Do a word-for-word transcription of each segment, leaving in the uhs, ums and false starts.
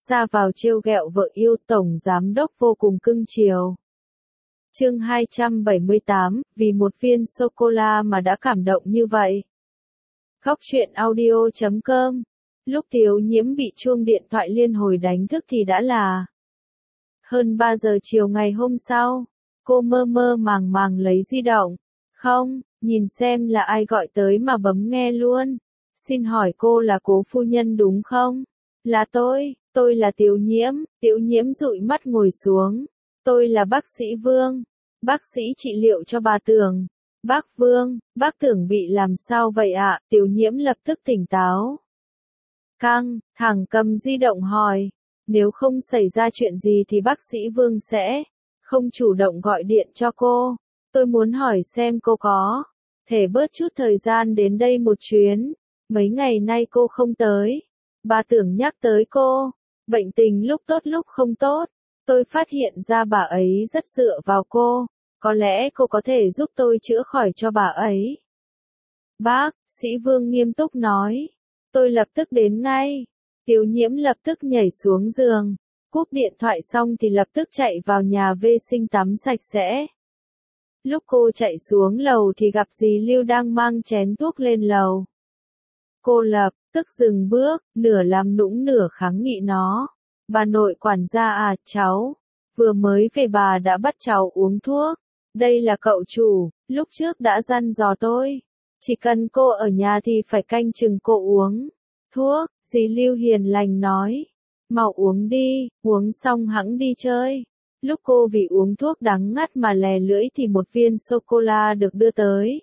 ra vào trêu ghẹo vợ yêu, tổng giám đốc vô cùng cưng chiều. Chương hai trăm bảy mươi tám, vì một viên sô-cô-la mà đã cảm động như vậy. Góc truyện audio chấm com. Lúc Tiếu Nhiễm bị chuông điện thoại liên hồi đánh thức thì đã là hơn ba giờ chiều ngày hôm sau. Cô mơ mơ màng màng lấy di động. Không, nhìn xem là ai gọi tới mà bấm nghe luôn. Xin hỏi cô là Cố phu nhân đúng không? Là tôi, tôi là Tiếu Nhiễm. Tiếu Nhiễm dụi mắt ngồi xuống. Tôi là bác sĩ Vương. Bác sĩ trị liệu cho bà Tưởng. Bác Vương, bác Tưởng bị làm sao vậy ạ? À? Tiếu Nhiễm lập tức tỉnh táo. Căng, thẳng cầm di động hỏi. Nếu không xảy ra chuyện gì thì bác sĩ Vương sẽ không chủ động gọi điện cho cô. Tôi muốn hỏi xem cô có thể bớt chút thời gian đến đây một chuyến. Mấy ngày nay cô không tới. Bà Tưởng nhắc tới cô. Bệnh tình lúc tốt lúc không tốt. Tôi phát hiện ra bà ấy rất dựa vào cô. Có lẽ cô có thể giúp tôi chữa khỏi cho bà ấy. Bác sĩ Vương nghiêm túc nói. Tôi lập tức đến ngay. Tiếu Nhiễm lập tức nhảy xuống giường. Cúp điện thoại xong thì lập tức chạy vào nhà vệ sinh tắm sạch sẽ. Lúc cô chạy xuống lầu thì gặp dì Lưu đang mang chén thuốc lên lầu. Cô lập tức dừng bước, nửa làm nũng nửa kháng nghị nó. Bà nội quản gia à, cháu vừa mới về bà đã bắt cháu uống thuốc. Đây là cậu chủ, lúc trước đã dặn dò tôi. Chỉ cần cô ở nhà thì phải canh chừng cô uống thuốc, dì Lưu hiền lành nói. Mau uống đi, uống xong hẵng đi chơi. Lúc cô vì uống thuốc đắng ngắt mà lè lưỡi thì một viên sô-cô-la được đưa tới.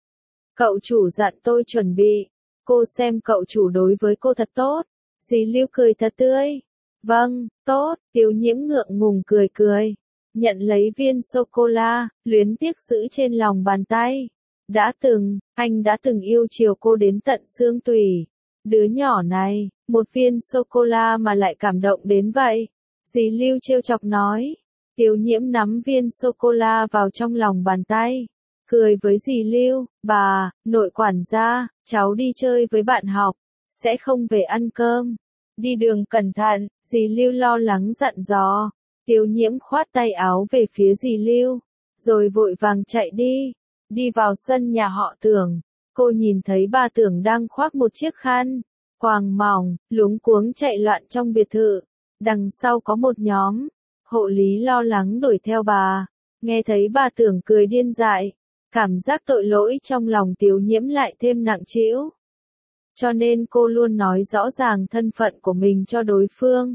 Cậu chủ dặn tôi chuẩn bị. Cô xem cậu chủ đối với cô thật tốt. Dì Lưu cười thật tươi. Vâng, tốt, Tiếu Nhiễm ngượng ngùng cười cười. Nhận lấy viên sô-cô-la, luyến tiếc giữ trên lòng bàn tay. Đã từng, anh đã từng yêu chiều cô đến tận xương tủy. Đứa nhỏ này, một viên sô-cô-la mà lại cảm động đến vậy. Dì Lưu trêu chọc nói. Tiếu Nhiễm nắm viên sô-cô-la vào trong lòng bàn tay. Cười với dì Lưu, bà, nội quản gia, cháu đi chơi với bạn học. Sẽ không về ăn cơm. Đi đường cẩn thận, dì Lưu lo lắng dặn dò. Tiếu Nhiễm khoát tay áo về phía dì Lưu. Rồi vội vàng chạy đi. Đi vào sân nhà họ Tưởng. Cô nhìn thấy bà Tưởng đang khoác một chiếc khăn quàng mỏng, luống cuống chạy loạn trong biệt thự. Đằng sau có một nhóm hộ lý lo lắng đuổi theo bà. Nghe thấy bà Tưởng cười điên dại. Cảm giác tội lỗi trong lòng Tiếu Nhiễm lại thêm nặng trĩu. Cho nên cô luôn nói rõ ràng thân phận của mình cho đối phương.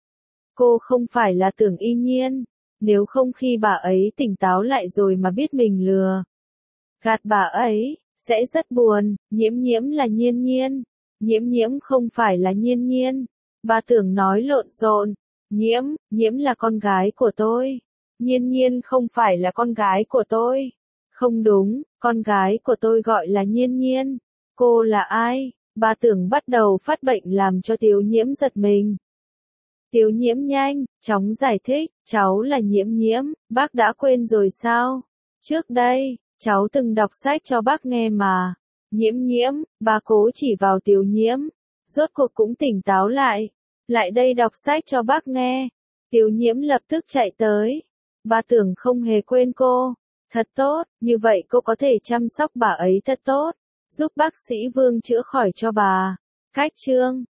Cô không phải là Tưởng Y Nhiên. Nếu không khi bà ấy tỉnh táo lại rồi mà biết mình lừa gạt bà ấy, sẽ rất buồn. Nhiễm Nhiễm là Nhiên Nhiên. Nhiễm Nhiễm không phải là Nhiên Nhiên. Bà Tưởng nói lộn xộn. Nhiễm, Nhiễm là con gái của tôi. Nhiên Nhiên không phải là con gái của tôi. Không đúng, con gái của tôi gọi là Nhiên Nhiên. Cô là ai? Bà Tưởng bắt đầu phát bệnh làm cho Tiếu Nhiễm giật mình. Tiếu Nhiễm nhanh, chóng giải thích, cháu là Nhiễm Nhiễm, bác đã quên rồi sao? Trước đây, cháu từng đọc sách cho bác nghe mà. Nhiễm Nhiễm, bà cố chỉ vào Tiếu Nhiễm. Rốt cuộc cũng tỉnh táo lại. Lại đây đọc sách cho bác nghe. Tiếu Nhiễm lập tức chạy tới. Bà Tưởng không hề quên cô. Thật tốt, như vậy cô có thể chăm sóc bà ấy thật tốt. Giúp bác sĩ Vương chữa khỏi cho bà. Cách chương